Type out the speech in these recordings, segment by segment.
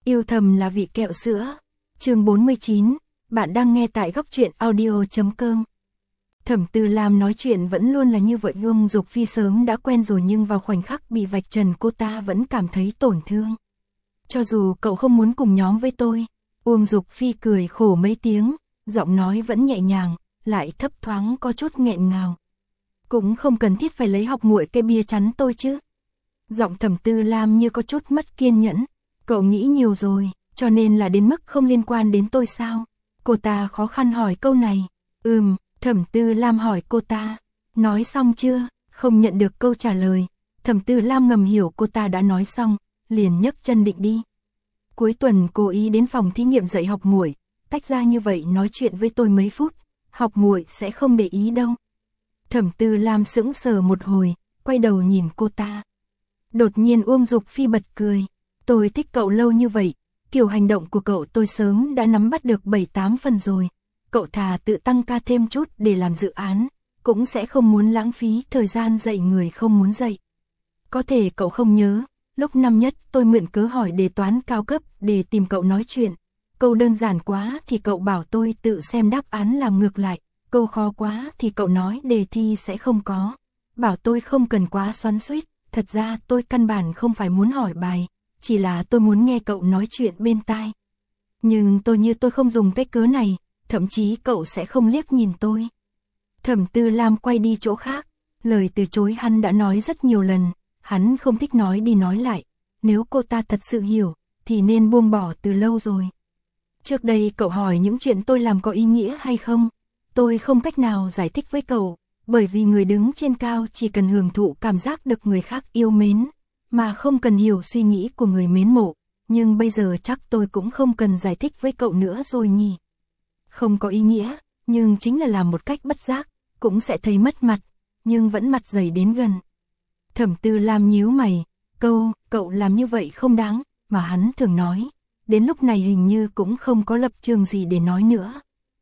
Yêu thầm là vị kẹo sữa. Chương 49, bạn đang nghe tại góc truyện audio.com. Thẩm Tư Lam nói chuyện vẫn luôn là như vậy, Uông Dục Phi sớm đã quen rồi, nhưng vào khoảnh khắc bị vạch trần cô ta vẫn cảm thấy tổn thương. Cho dù cậu không muốn cùng nhóm với tôi. Uông Dục Phi cười khổ mấy tiếng, giọng nói vẫn nhẹ nhàng, lại thấp thoáng có chút nghẹn ngào. Cũng không cần thiết phải lấy học muội cây bia chắn tôi chứ. Giọng Thẩm Tư Lam như có chút mất kiên nhẫn. Cậu nghĩ nhiều rồi, cho nên là đến mức không liên quan đến tôi sao? Cô ta khó khăn hỏi câu này. Thẩm Tư Lam hỏi cô ta. Nói xong chưa? Không nhận được câu trả lời. Thẩm Tư Lam ngầm hiểu cô ta đã nói xong, liền nhấc chân định đi. Cuối tuần cố ý đến phòng thí nghiệm dạy học muội, tách ra như vậy nói chuyện với tôi mấy phút, học muội sẽ không để ý đâu. Thẩm Tư Lam sững sờ một hồi, quay đầu nhìn cô ta. Đột nhiên Uông Dục Phi bật cười. Tôi thích cậu lâu như vậy, kiểu hành động của cậu tôi sớm đã nắm bắt được 7-8 phần rồi. Cậu thà tự tăng ca thêm chút để làm dự án, cũng sẽ không muốn lãng phí thời gian dạy người không muốn dạy. Có thể cậu không nhớ, lúc năm nhất tôi mượn cớ hỏi đề toán cao cấp để tìm cậu nói chuyện. Câu đơn giản quá thì cậu bảo tôi tự xem đáp án làm ngược lại, câu khó quá thì cậu nói đề thi sẽ không có. Bảo tôi không cần quá xoắn xuýt, thật ra tôi căn bản không phải muốn hỏi bài, chỉ là tôi muốn nghe cậu nói chuyện bên tai. Nhưng tôi không dùng cái cớ này, thậm chí cậu sẽ không liếc nhìn tôi. Thẩm Tư Lam quay đi chỗ khác, lời từ chối hắn đã nói rất nhiều lần, hắn không thích nói đi nói lại, nếu cô ta thật sự hiểu, thì nên buông bỏ từ lâu rồi. Trước đây cậu hỏi những chuyện tôi làm có ý nghĩa hay không? Tôi không cách nào giải thích với cậu, bởi vì người đứng trên cao chỉ cần hưởng thụ cảm giác được người khác yêu mến, mà không cần hiểu suy nghĩ của người mến mộ, nhưng bây giờ chắc tôi cũng không cần giải thích với cậu nữa rồi nhỉ. Không có ý nghĩa, nhưng chính là làm một cách bất giác, cũng sẽ thấy mất mặt, nhưng vẫn mặt dày đến gần. Thẩm Tư Lam nhíu mày, cậu làm như vậy không đáng, mà hắn thường nói, đến lúc này hình như cũng không có lập trường gì để nói nữa.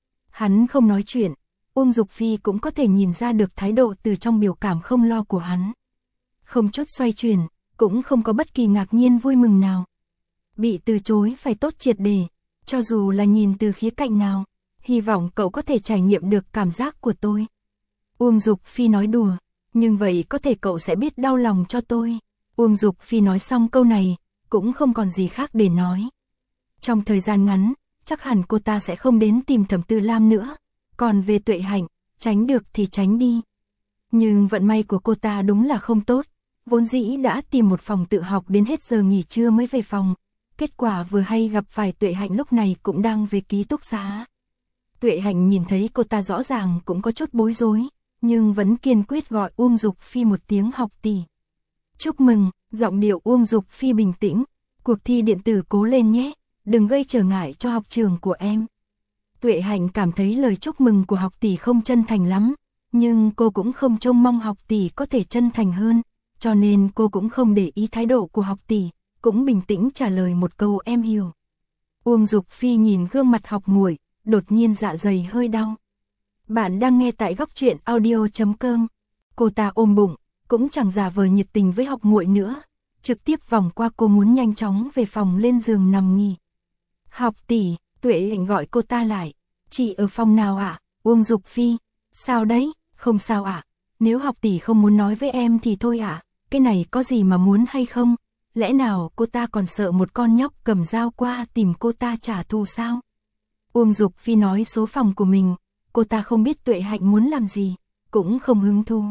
Hắn không nói chuyện, Uông Dục Phi cũng có thể nhìn ra được thái độ từ trong biểu cảm không lo của hắn. Không chút xoay chuyển, cũng không có bất kỳ ngạc nhiên vui mừng nào. Bị từ chối phải tốt triệt để, cho dù là nhìn từ khía cạnh nào, hy vọng cậu có thể trải nghiệm được cảm giác của tôi. Uông Dục Phi nói đùa, nhưng vậy có thể cậu sẽ biết đau lòng cho tôi. Uông Dục Phi nói xong câu này, cũng không còn gì khác để nói. Trong thời gian ngắn, chắc hẳn cô ta sẽ không đến tìm Thẩm Tư Lam nữa. Còn về Tuệ Hạnh, tránh được thì tránh đi. Nhưng vận may của cô ta đúng là không tốt. Vốn dĩ đã tìm một phòng tự học đến hết giờ nghỉ trưa mới về phòng. Kết quả vừa hay gặp phải Tuệ Hạnh lúc này cũng đang về ký túc xá. Tuệ Hạnh nhìn thấy cô ta rõ ràng cũng có chút bối rối, nhưng vẫn kiên quyết gọi Uông Dục Phi một tiếng học tỷ. Chúc mừng, giọng điệu Uông Dục Phi bình tĩnh. Cuộc thi điện tử cố lên nhé, đừng gây trở ngại cho học trường của em. Tuệ Hạnh cảm thấy lời chúc mừng của học tỷ không chân thành lắm, nhưng cô cũng không trông mong học tỷ có thể chân thành hơn, cho nên cô cũng không để ý thái độ của học tỷ, cũng bình tĩnh trả lời một câu em hiểu. Uông Dục Phi nhìn gương mặt học muội, đột nhiên dạ dày hơi đau. Bạn đang nghe tại góc truyện audio.com. Cô ta ôm bụng, cũng chẳng giả vờ nhiệt tình với học muội nữa, trực tiếp vòng qua cô muốn nhanh chóng về phòng lên giường nằm nghỉ. Học tỷ, Tuệ Hạnh gọi cô ta lại. Chị ở phòng nào ạ? Uông Dục Phi. Sao đấy? Không sao ạ. Nếu học tỷ không muốn nói với em thì thôi ạ. Cái này có gì mà muốn hay không? Lẽ nào cô ta còn sợ một con nhóc cầm dao qua tìm cô ta trả thù sao? Uông Dục Phi nói số phòng của mình. Cô ta không biết Tuệ Hạnh muốn làm gì, cũng không hứng thú.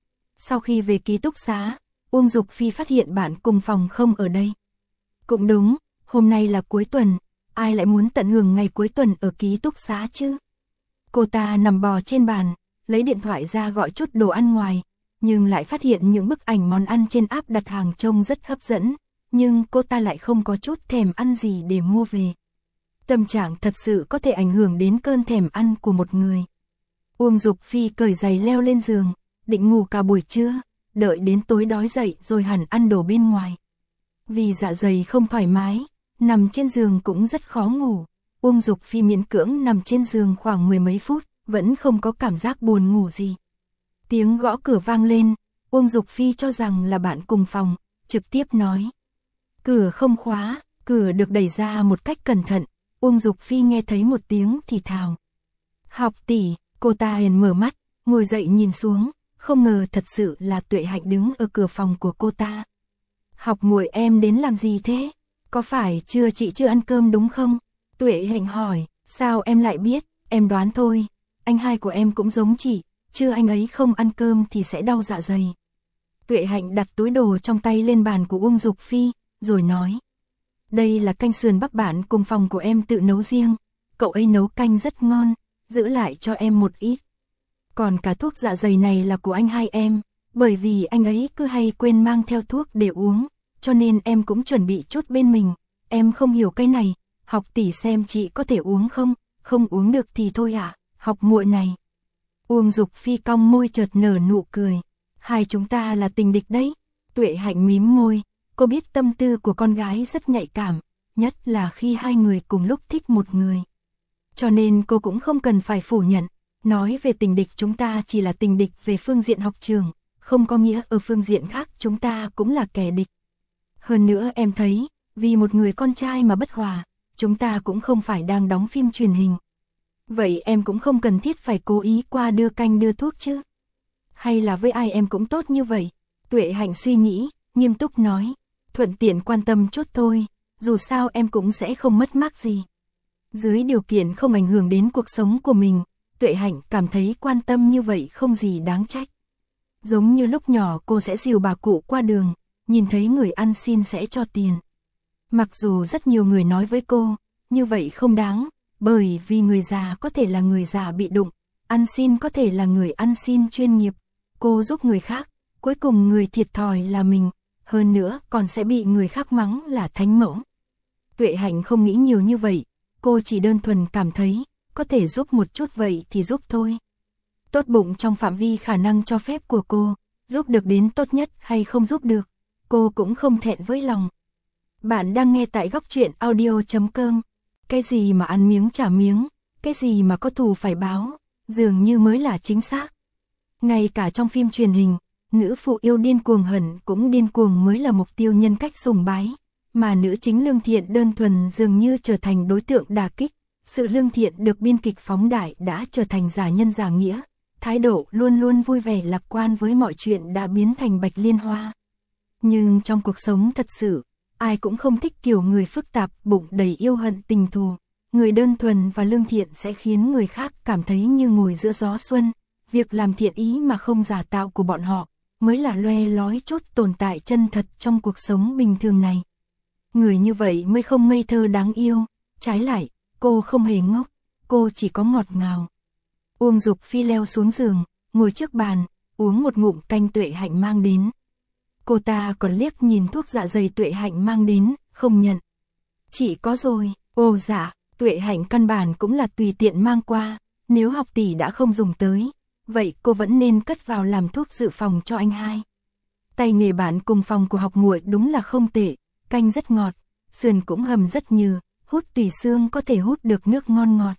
Sau khi về ký túc xá, Uông Dục Phi phát hiện bạn cùng phòng không ở đây. Cũng đúng, hôm nay là cuối tuần, ai lại muốn tận hưởng ngày cuối tuần ở ký túc xá chứ? Cô ta nằm bò trên bàn, lấy điện thoại ra gọi chút đồ ăn ngoài, nhưng lại phát hiện những bức ảnh món ăn trên app đặt hàng trông rất hấp dẫn, nhưng cô ta lại không có chút thèm ăn gì để mua về. Tâm trạng thật sự có thể ảnh hưởng đến cơn thèm ăn của một người. Uông Dục Phi cởi giày leo lên giường, định ngủ cả buổi trưa, đợi đến tối đói dậy rồi hẳn ăn đồ bên ngoài. Vì dạ dày không thoải mái, nằm trên giường cũng rất khó ngủ. Uông Dục Phi miễn cưỡng nằm trên giường khoảng 10 mấy phút, vẫn không có cảm giác buồn ngủ gì. Tiếng gõ cửa vang lên, Uông Dục Phi cho rằng là bạn cùng phòng, trực tiếp nói. Cửa không khóa, Cửa được đẩy ra một cách cẩn thận, Uông Dục Phi nghe thấy một tiếng thì thào. Học tỷ, cô ta liền mở mắt, ngồi dậy nhìn xuống, không ngờ thật sự là Tuệ Hạnh đứng ở cửa phòng của cô ta. Học muội em đến làm gì thế? Có phải chị chưa ăn cơm đúng không? Tuệ Hạnh hỏi, sao em lại biết, em đoán thôi, anh hai của em cũng giống chị, chưa anh ấy không ăn cơm thì sẽ đau dạ dày. Tuệ Hạnh đặt túi đồ trong tay lên bàn của Uông Dục Phi, rồi nói. Đây là canh sườn bắp bản cùng phòng của em tự nấu riêng, cậu ấy nấu canh rất ngon, giữ lại cho em một ít. Còn cả thuốc dạ dày này là của anh hai em, bởi vì anh ấy cứ hay quên mang theo thuốc để uống, cho nên em cũng chuẩn bị chút bên mình, em không hiểu cái này, học tỷ xem chị có thể uống không, không uống được thì thôi ạ, học muội này. Uông Dục Phi cong môi chợt nở nụ cười, hai chúng ta là tình địch đấy. Tuệ Hạnh mím môi, cô biết tâm tư của con gái rất nhạy cảm, nhất là khi hai người cùng lúc thích một người. Cho nên cô cũng không cần phải phủ nhận, nói về tình địch chúng ta chỉ là tình địch về phương diện học trường, không có nghĩa ở phương diện khác chúng ta cũng là kẻ địch. Hơn nữa em thấy, vì một người con trai mà bất hòa, chúng ta cũng không phải đang đóng phim truyền hình. Vậy em cũng không cần thiết phải cố ý qua đưa canh đưa thuốc chứ. Hay là với ai em cũng tốt như vậy? Tuệ Hạnh suy nghĩ, nghiêm túc nói, thuận tiện quan tâm chút thôi, dù sao em cũng sẽ không mất mát gì. Dưới điều kiện không ảnh hưởng đến cuộc sống của mình, Tuệ Hạnh cảm thấy quan tâm như vậy không gì đáng trách. Giống như lúc nhỏ cô sẽ dìu bà cụ qua đường, nhìn thấy người ăn xin sẽ cho tiền. Mặc dù rất nhiều người nói với cô, như vậy không đáng, bởi vì người già có thể là người già bị đụng, ăn xin có thể là người ăn xin chuyên nghiệp. Cô giúp người khác, cuối cùng người thiệt thòi là mình, hơn nữa còn sẽ bị người khác mắng là thánh mẫu. Tuệ Hạnh không nghĩ nhiều như vậy, cô chỉ đơn thuần cảm thấy, có thể giúp một chút vậy thì giúp thôi. Tốt bụng trong phạm vi khả năng cho phép của cô, giúp được đến tốt nhất hay không giúp được, cô cũng không thẹn với lòng. Bạn đang nghe tại góc truyện audio.com. Cái gì mà ăn miếng trả miếng, cái gì mà có thù phải báo, dường như mới là chính xác. Ngay cả trong phim truyền hình, nữ phụ yêu điên cuồng hận cũng điên cuồng mới là mục tiêu nhân cách sùng bái, mà nữ chính lương thiện đơn thuần dường như trở thành đối tượng đả kích. Sự lương thiện được biên kịch phóng đại đã trở thành giả nhân giả nghĩa, thái độ luôn luôn vui vẻ lạc quan với mọi chuyện đã biến thành bạch liên hoa. Nhưng trong cuộc sống thật sự, ai cũng không thích kiểu người phức tạp, bụng đầy yêu hận tình thù. Người đơn thuần và lương thiện sẽ khiến người khác cảm thấy như ngồi giữa gió xuân. Việc làm thiện ý mà không giả tạo của bọn họ, mới là loe lói chốt tồn tại chân thật trong cuộc sống bình thường này. Người như vậy mới không ngây thơ đáng yêu, trái lại, cô không hề ngốc, cô chỉ có ngọt ngào. Uông Dục Phi leo xuống giường, ngồi trước bàn, uống một ngụm canh Tuệ Hạnh mang đến. Cô ta còn liếc nhìn thuốc dạ dày Tuệ Hạnh mang đến, không nhận. Chị có rồi, ồ dạ, Tuệ Hạnh căn bản cũng là tùy tiện mang qua, nếu học tỷ đã không dùng tới, vậy cô vẫn nên cất vào làm thuốc dự phòng cho anh hai. Tay nghề bạn cùng phòng của học muội đúng là không tệ, canh rất ngọt, sườn cũng hầm rất nhừ, hút tùy xương có thể hút được nước ngon ngọt.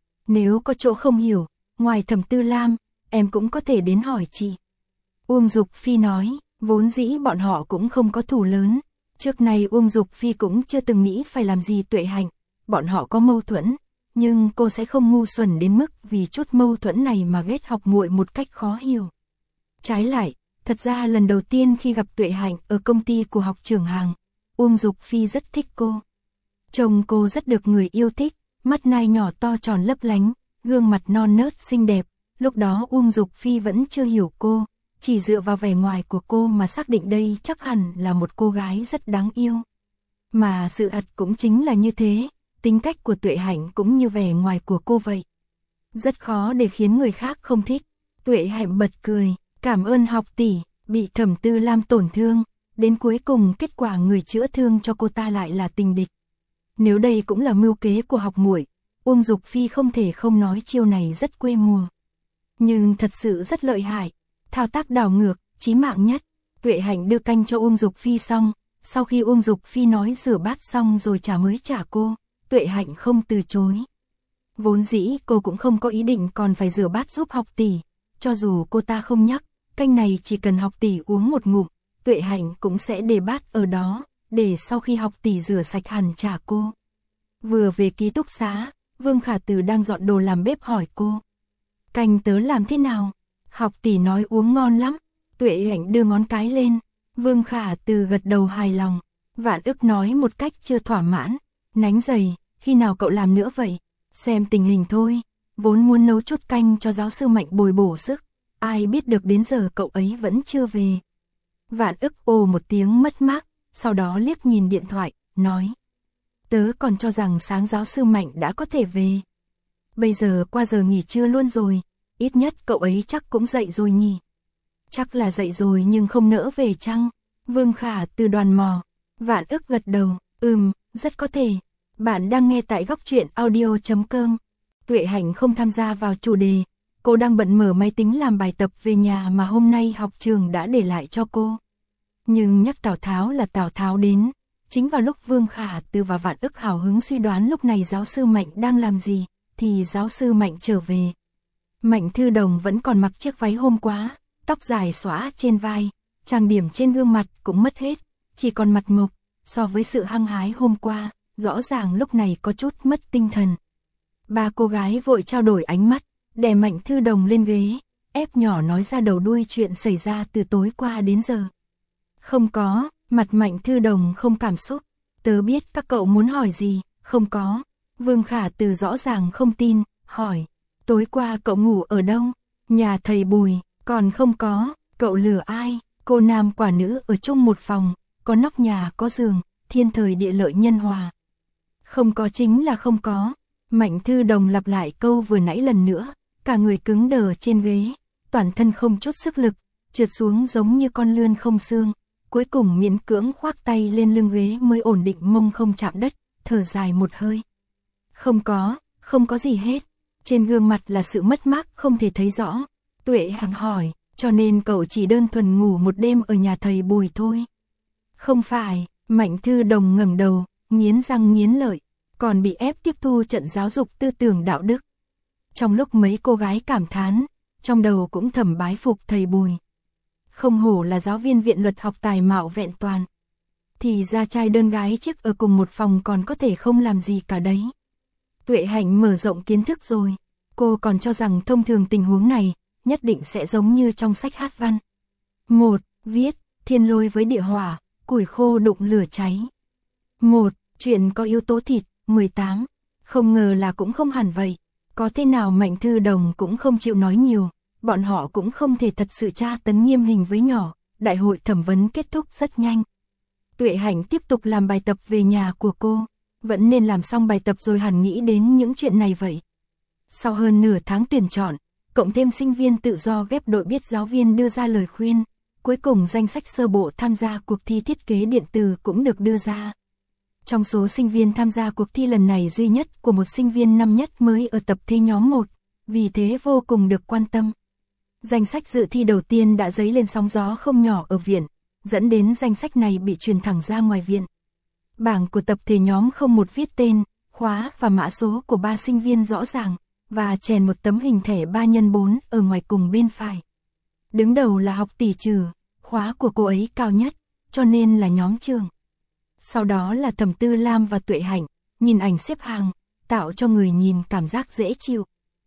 Nếu có chỗ không hiểu, ngoài Thẩm Tư Lam, em cũng có thể đến hỏi chị. Uông Dục Phi nói, vốn dĩ bọn họ cũng không có thù lớn, trước nay Uông Dục Phi cũng chưa từng nghĩ phải làm gì Tuệ Hạnh, bọn họ có mâu thuẫn, nhưng cô sẽ không ngu xuẩn đến mức vì chút mâu thuẫn này mà ghét học muội một cách khó hiểu. Trái lại, thật ra lần đầu tiên khi gặp Tuệ Hạnh ở công ty của học trưởng Hàng, Uông Dục Phi rất thích cô. Trông cô rất được người yêu thích, mắt nai nhỏ to tròn lấp lánh, gương mặt non nớt xinh đẹp, lúc đó Uông Dục Phi vẫn chưa hiểu cô, chỉ dựa vào vẻ ngoài của cô mà xác định đây chắc hẳn là một cô gái rất đáng yêu. Mà sự thật cũng chính là như thế, tính cách của Tuệ Hạnh cũng như vẻ ngoài của cô vậy. Rất khó để khiến người khác không thích. Tuệ Hạnh bật cười, cảm ơn học tỷ, bị Thẩm Tư Lam tổn thương, đến cuối cùng kết quả người chữa thương cho cô ta lại là tình địch. Nếu đây cũng là mưu kế của học muội, Uông Dục Phi không thể không nói chiêu này rất quê mùa. Nhưng thật sự rất lợi hại, thao tác đảo ngược, chí mạng nhất. Tuệ Hạnh đưa canh cho Uông Dục Phi xong, sau khi Uông Dục Phi nói rửa bát xong rồi mới trả cô, Tuệ Hạnh không từ chối. Vốn dĩ cô cũng không có ý định còn phải rửa bát giúp học tỷ, cho dù cô ta không nhắc, canh này chỉ cần học tỷ uống một ngụm, Tuệ Hạnh cũng sẽ để bát ở đó, để sau khi học tỷ rửa sạch hẳn trả cô. Vừa về ký túc xá, Vương Khả Từ đang dọn đồ làm bếp hỏi cô. Canh tớ làm thế nào? Học tỷ nói uống ngon lắm. Tuệ Hạnh đưa ngón cái lên. Vương Khả Từ gật đầu hài lòng. Vạn Ức nói một cách chưa thỏa mãn. Nánh dày, khi nào cậu làm nữa vậy? Xem tình hình thôi. Vốn muốn nấu chút canh cho giáo sư Mạnh bồi bổ sức. Ai biết được đến giờ cậu ấy vẫn chưa về. Vạn Ức ồ một tiếng mất mát, sau đó liếc nhìn điện thoại, nói. Tớ còn cho rằng sáng giáo sư Mạnh đã có thể về. Bây giờ qua giờ nghỉ trưa luôn rồi, ít nhất cậu ấy chắc cũng dậy rồi nhỉ. Chắc là dậy rồi nhưng không nỡ về chăng? Vương Khả Từ đoan mò. Vạn Ức gật đầu, rất có thể. Bạn đang nghe tại góc truyện audio.com. Tuệ Hạnh không tham gia vào chủ đề. Cô đang bận mở máy tính làm bài tập về nhà mà hôm nay học trường đã để lại cho cô. Nhưng nhắc Tào Tháo là Tào Tháo đến. Chính vào lúc Vương Khả Từ và Vạn Ức hào hứng suy đoán lúc này giáo sư Mạnh đang làm gì, thì giáo sư Mạnh trở về. Mạnh Thư Đồng vẫn còn mặc chiếc váy hôm qua, tóc dài xõa trên vai, trang điểm trên gương mặt cũng mất hết, chỉ còn mặt mộc, so với sự hăng hái hôm qua, rõ ràng lúc này có chút mất tinh thần. Ba cô gái vội trao đổi ánh mắt, đè Mạnh Thư Đồng lên ghế, ép nhỏ nói ra đầu đuôi chuyện xảy ra từ tối qua đến giờ. Không có, mặt Mạnh Thư Đồng không cảm xúc. Tớ biết các cậu muốn hỏi gì, không có. Vương Khả Từ rõ ràng không tin, hỏi. Tối qua cậu ngủ ở đâu? Nhà thầy Bùi, còn không có. Cậu lừa ai? Cô nam quả nữ ở chung một phòng, có nóc nhà có giường, thiên thời địa lợi nhân hòa. Không có chính là không có. Mạnh Thư Đồng lặp lại câu vừa nãy lần nữa, cả người cứng đờ trên ghế, toàn thân không chút sức lực, trượt xuống giống như con lươn không xương. Cuối cùng miễn cưỡng khoác tay lên lưng ghế mới ổn định mông không chạm đất, thở dài một hơi. Không có gì hết. Trên gương mặt là sự mất mát không thể thấy rõ. Tuệ Hằng hỏi, cho nên cậu chỉ đơn thuần ngủ một đêm ở nhà thầy Bùi thôi. Không phải, Mạnh Thư Đồng ngẩng đầu, nghiến răng nghiến lợi, còn bị ép tiếp thu trận giáo dục tư tưởng đạo đức. Trong lúc mấy cô gái cảm thán, trong đầu cũng thầm bái phục thầy Bùi. Không hổ là giáo viên viện luật học tài mạo vẹn toàn. Thì ra trai đơn gái chiếc ở cùng một phòng còn có thể không làm gì cả đấy. Tuệ Hạnh mở rộng kiến thức rồi. Cô còn cho rằng thông thường tình huống này, nhất định sẽ giống như trong sách hát văn. 1. Viết, thiên lôi với địa hỏa, củi khô đụng lửa cháy. 1. Chuyện có yếu tố thịt, 18. Không ngờ là cũng không hẳn vậy. Có thế nào Mạnh Thư Đồng cũng không chịu nói nhiều. Bọn họ cũng không thể thật sự tra tấn nghiêm hình với nhỏ. Đại hội thẩm vấn kết thúc rất nhanh. Tuệ Hạnh tiếp tục làm bài tập về nhà của cô. Vẫn nên làm xong bài tập rồi hẳn nghĩ đến những chuyện này vậy. Sau hơn nửa tháng tuyển chọn, cộng thêm sinh viên tự do ghép đội biết giáo viên đưa ra lời khuyên, cuối cùng danh sách sơ bộ tham gia cuộc thi thiết kế điện tử cũng được đưa ra. Trong số sinh viên tham gia cuộc thi lần này duy nhất của một sinh viên năm nhất mới ở tập thi nhóm 1, vì thế vô cùng được quan tâm. Danh sách dự thi đầu tiên đã dấy lên sóng gió không nhỏ ở viện, dẫn đến danh sách này bị truyền thẳng ra ngoài viện. Bảng của tập thể nhóm 01 viết tên, khóa và mã số của 3 sinh viên rõ ràng, và chèn một tấm hình thẻ 3x4 ở ngoài cùng bên phải. Đứng đầu là học tỷ Trừ, khóa của cô ấy cao nhất, cho nên là nhóm trường. Sau đó là Thẩm Tư Lam và Tuệ Hạnh, nhìn ảnh xếp hàng, tạo cho người nhìn cảm giác dễ chịu.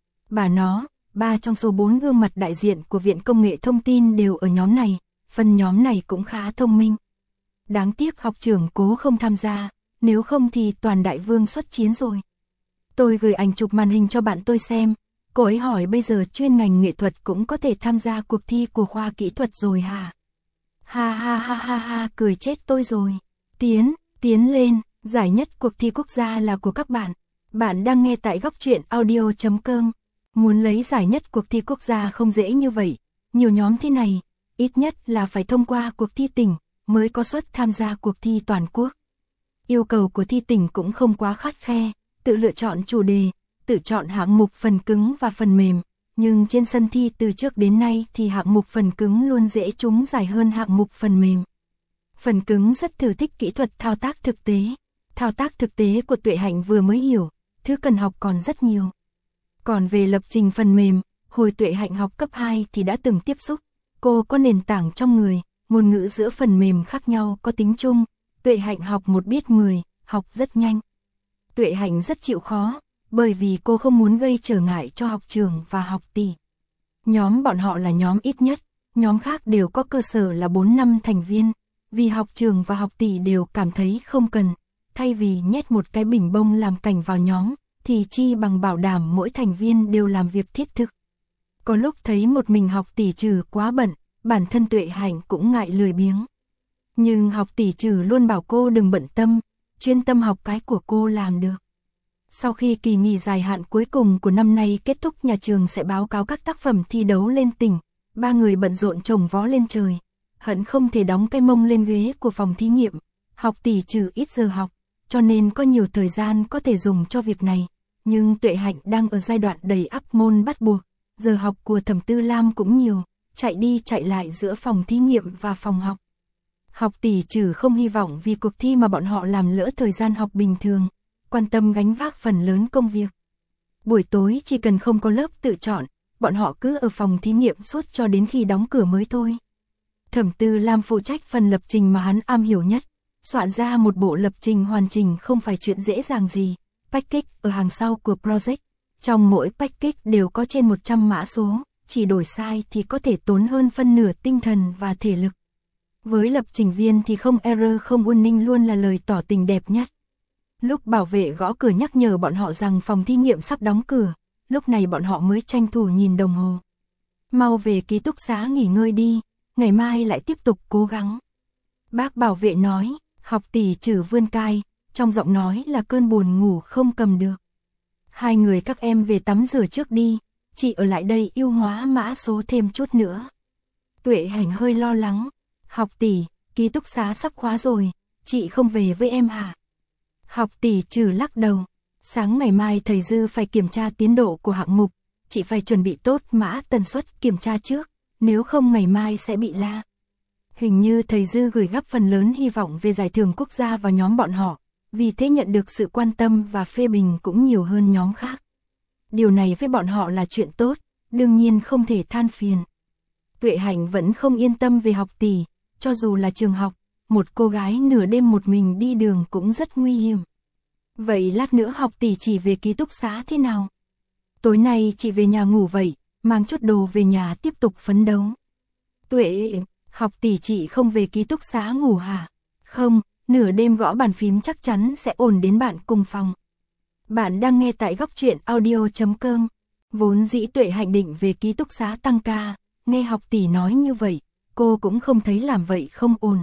Ba trong số 4 gương mặt đại diện của Viện Công nghệ Thông tin đều ở nhóm này, phần nhóm này cũng khá thông minh. Đáng tiếc học trưởng Cố không tham gia, nếu không thì toàn đại vương xuất chiến rồi. Tôi gửi ảnh chụp màn hình cho bạn tôi xem, cô ấy hỏi bây giờ chuyên ngành nghệ thuật cũng có thể tham gia cuộc thi của khoa kỹ thuật rồi hả? Ha ha ha ha ha, cười chết tôi rồi. Tiến lên, giải nhất cuộc thi quốc gia là của các bạn. Bạn đang nghe tại góc truyện audio.com. Muốn lấy giải nhất cuộc thi quốc gia không dễ như vậy, nhiều nhóm thế này, ít nhất là phải thông qua cuộc thi tỉnh, mới có suất tham gia cuộc thi toàn quốc. Yêu cầu của thi tỉnh cũng không quá khắt khe, tự lựa chọn chủ đề, tự chọn hạng mục phần cứng và phần mềm, nhưng trên sân thi từ trước đến nay thì hạng mục phần cứng luôn dễ trúng giải hơn hạng mục phần mềm. Phần cứng rất thử thách kỹ thuật thao tác thực tế. Thao tác thực tế của Tuệ Hạnh vừa mới hiểu, thứ cần học còn rất nhiều. Còn về lập trình phần mềm, hồi Tuệ Hạnh học cấp 2 thì đã từng tiếp xúc, cô có nền tảng trong người, ngôn ngữ giữa phần mềm khác nhau có tính chung, Tuệ Hạnh học 1 biết 10, học rất nhanh. Tuệ Hạnh rất chịu khó, bởi vì cô không muốn gây trở ngại cho học trường và học tỷ. Nhóm bọn họ là nhóm ít nhất, nhóm khác đều có cơ sở là 4-5 thành viên, vì học trường và học tỷ đều cảm thấy không cần, thay vì nhét một cái bình bông làm cảnh vào nhóm, thì chi bằng bảo đảm mỗi thành viên đều làm việc thiết thực. Có lúc thấy một mình học tỷ trừ quá bận, bản thân Tuệ Hạnh cũng ngại lười biếng. Nhưng học tỷ trừ luôn bảo cô đừng bận tâm, chuyên tâm học cái của cô làm được. Sau khi kỳ nghỉ dài hạn cuối cùng của năm nay kết thúc, nhà trường sẽ báo cáo các tác phẩm thi đấu lên tỉnh. 3 người bận rộn chồng vó lên trời, hận không thể đóng cái mông lên ghế của phòng thí nghiệm. Học tỷ trừ ít giờ học, cho nên có nhiều thời gian có thể dùng cho việc này. Nhưng Tuệ Hạnh đang ở giai đoạn đầy ắp môn bắt buộc, giờ học của Thẩm Tư Lam cũng nhiều, chạy đi chạy lại giữa phòng thí nghiệm và phòng học. Học tỷ trừ không hy vọng vì cuộc thi mà bọn họ làm lỡ thời gian học bình thường, quan tâm gánh vác phần lớn công việc. Buổi tối chỉ cần không có lớp tự chọn, bọn họ cứ ở phòng thí nghiệm suốt cho đến khi đóng cửa mới thôi. Thẩm Tư Lam phụ trách phần lập trình mà hắn am hiểu nhất, soạn ra một bộ lập trình hoàn chỉnh không phải chuyện dễ dàng gì. Package ở hàng sau của project, trong mỗi package đều có trên 100 mã số, chỉ đổi sai thì có thể tốn hơn phân nửa tinh thần và thể lực. Với lập trình viên thì không error không warning luôn là lời tỏ tình đẹp nhất. Lúc bảo vệ gõ cửa nhắc nhở bọn họ rằng phòng thí nghiệm sắp đóng cửa, lúc này bọn họ mới tranh thủ nhìn đồng hồ. Mau về ký túc xá nghỉ ngơi đi, ngày mai lại tiếp tục cố gắng. Bác bảo vệ nói, học tỷ trừ vươn cai, trong giọng nói là cơn buồn ngủ không cầm được. 2 người các em về tắm rửa trước đi, chị ở lại đây ưu hóa mã số thêm chút nữa. Tuệ Hạnh hơi lo lắng, học tỷ, ký túc xá sắp khóa rồi, chị không về với em hả? Học tỷ trừ lắc đầu, sáng ngày mai thầy Dư phải kiểm tra tiến độ của hạng mục, chị phải chuẩn bị tốt mã tần suất kiểm tra trước, nếu không ngày mai sẽ bị la. Hình như thầy Dư gửi gấp phần lớn hy vọng về giải thưởng quốc gia vào nhóm bọn họ, vì thế nhận được sự quan tâm và phê bình cũng nhiều hơn nhóm khác. Điều này với bọn họ là chuyện tốt, đương nhiên không thể than phiền. Tuệ Hạnh vẫn không yên tâm về học tỷ, cho dù là trường học, một cô gái nửa đêm một mình đi đường cũng rất nguy hiểm. Vậy lát nữa học tỷ chỉ về ký túc xá thế nào? Tối nay chị về nhà ngủ vậy, mang chút đồ về nhà tiếp tục phấn đấu. Tuệ, học tỷ chị không về ký túc xá ngủ hả? Không, nửa đêm gõ bàn phím chắc chắn sẽ ồn đến bạn cùng phòng. Bạn đang nghe tại góc truyện audio.com. Vốn dĩ Tuệ Hạnh định về ký túc xá tăng ca, nghe học tỷ nói như vậy, cô cũng không thấy làm vậy không ồn.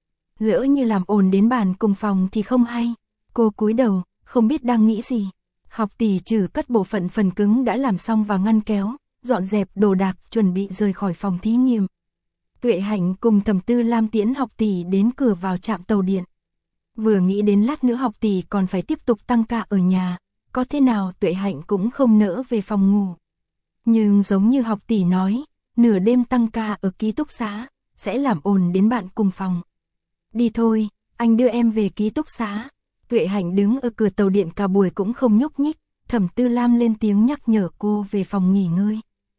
Lỡ như làm ồn đến bàn cùng phòng thì không hay. Cô cúi đầu, không biết đang nghĩ gì. Học tỷ trừ cất bộ phận phần cứng đã làm xong vào ngăn kéo, dọn dẹp đồ đạc chuẩn bị rời khỏi phòng thí nghiệm. Tuệ Hạnh cùng Thẩm Tư Lam tiễn học tỷ đến cửa vào trạm tàu điện. Vừa nghĩ đến lát nữa học tỷ còn phải tiếp tục tăng ca ở nhà, có thế nào Tuệ Hạnh cũng không nỡ về phòng ngủ. Nhưng giống như học tỷ nói, nửa đêm tăng ca ở ký túc xá, sẽ làm ồn đến bạn cùng phòng. Đi thôi, anh đưa em về ký túc xá. Tuệ Hạnh đứng ở cửa tàu điện cả buổi cũng không nhúc nhích, Thẩm Tư Lam lên tiếng nhắc nhở cô về phòng nghỉ ngơi.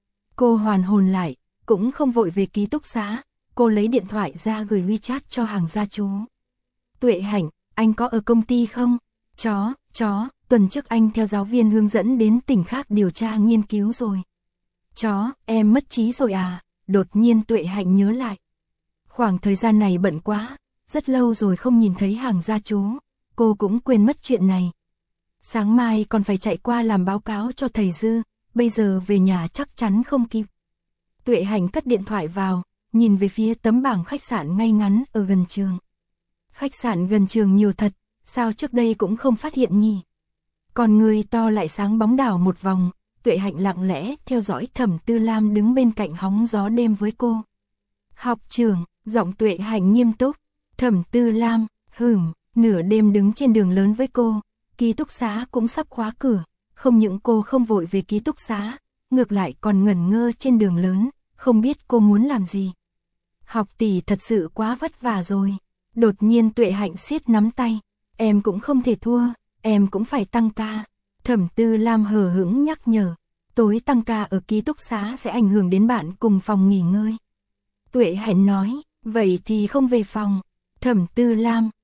Cô hoàn hồn lại, cũng không vội về ký túc xá, cô lấy điện thoại ra gửi WeChat cho hàng gia chú. Tuệ Hạnh, anh có ở công ty không? Chó, tuần trước anh theo giáo viên hướng dẫn đến tỉnh khác điều tra nghiên cứu rồi. Chó, em mất trí rồi à? Đột nhiên Tuệ Hạnh nhớ lại. Khoảng thời gian này bận quá, rất lâu rồi không nhìn thấy hàng gia chú, cô cũng quên mất chuyện này. Sáng mai còn phải chạy qua làm báo cáo cho thầy Dư, bây giờ về nhà chắc chắn không kịp. Tuệ Hạnh cất điện thoại vào, nhìn về phía tấm bảng khách sạn ngay ngắn ở gần trường. Khách sạn gần trường nhiều thật, sao trước đây cũng không phát hiện nhỉ? Còn người to lại sáng bóng đảo một vòng, Tuệ Hạnh lặng lẽ theo dõi Thẩm Tư Lam đứng bên cạnh hóng gió đêm với cô. Học trường, giọng Tuệ Hạnh nghiêm túc. Thẩm Tư Lam, nửa đêm đứng trên đường lớn với cô, ký túc xá cũng sắp khóa cửa, không những cô không vội về ký túc xá, ngược lại còn ngẩn ngơ trên đường lớn, không biết cô muốn làm gì. Học tỷ thật sự quá vất vả rồi. Đột nhiên Tuệ Hạnh siết nắm tay, em cũng không thể thua, em cũng phải tăng ca. Thẩm Tư Lam hờ hững nhắc nhở, tối tăng ca ở ký túc xá sẽ ảnh hưởng đến bạn cùng phòng nghỉ ngơi. Tuệ Hạnh nói, vậy thì không về phòng. Thẩm Tư Lam,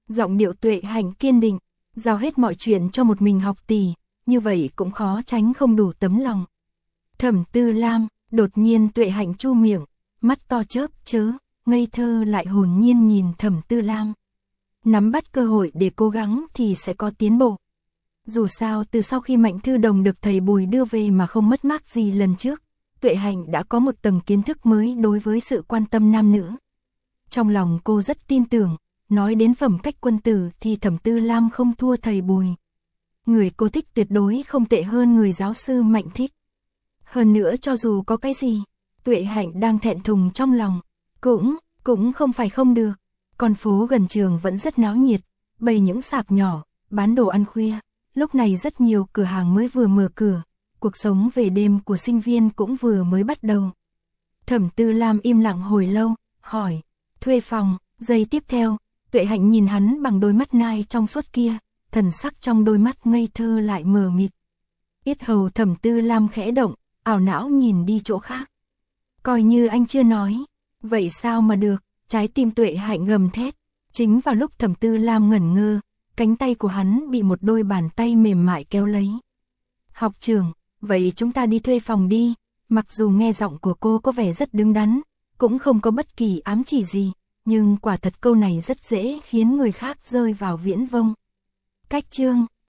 Giọng điệu Tuệ Hạnh kiên định, giao hết mọi chuyện cho một mình học tỷ, như vậy cũng khó tránh không đủ tấm lòng. Thẩm Tư Lam, đột nhiên Tuệ Hạnh chu miệng, mắt to chớp chớ, ngây thơ lại hồn nhiên nhìn Thẩm Tư Lam. Nắm bắt cơ hội để cố gắng thì sẽ có tiến bộ. Dù sao từ sau khi Mạnh Thư Đồng được thầy Bùi đưa về mà không mất mát gì lần trước, Tuệ Hạnh đã có một tầng kiến thức mới đối với sự quan tâm nam nữ. Trong lòng cô rất tin tưởng, nói đến phẩm cách quân tử thì Thẩm Tư Lam không thua thầy Bùi. Người cô thích tuyệt đối không tệ hơn người giáo sư Mạnh thích. Hơn nữa cho dù có cái gì, Tuệ Hạnh đang thẹn thùng trong lòng, cũng không phải không được. Con phố gần trường vẫn rất náo nhiệt, bày những sạp nhỏ, bán đồ ăn khuya. Lúc này rất nhiều cửa hàng mới vừa mở cửa, cuộc sống về đêm của sinh viên cũng vừa mới bắt đầu. Thẩm Tư Lam im lặng hồi lâu, hỏi, thuê phòng, giây tiếp theo, Tuệ Hạnh nhìn hắn bằng đôi mắt nai trong suốt kia, thần sắc trong đôi mắt ngây thơ lại mờ mịt. Yết hầu Thẩm Tư Lam khẽ động, ảo não nhìn đi chỗ khác. Coi như anh chưa nói, vậy sao mà được, trái tim Tuệ Hạnh gầm thét. Chính vào lúc Thẩm Tư Lam ngẩn ngơ, cánh tay của hắn bị một đôi bàn tay mềm mại kéo lấy. Học trưởng, vậy chúng ta đi thuê phòng đi. Mặc dù nghe giọng của cô có vẻ rất đứng đắn, cũng không có bất kỳ ám chỉ gì, nhưng quả thật câu này rất dễ khiến người khác rơi vào viễn vông. Cách chương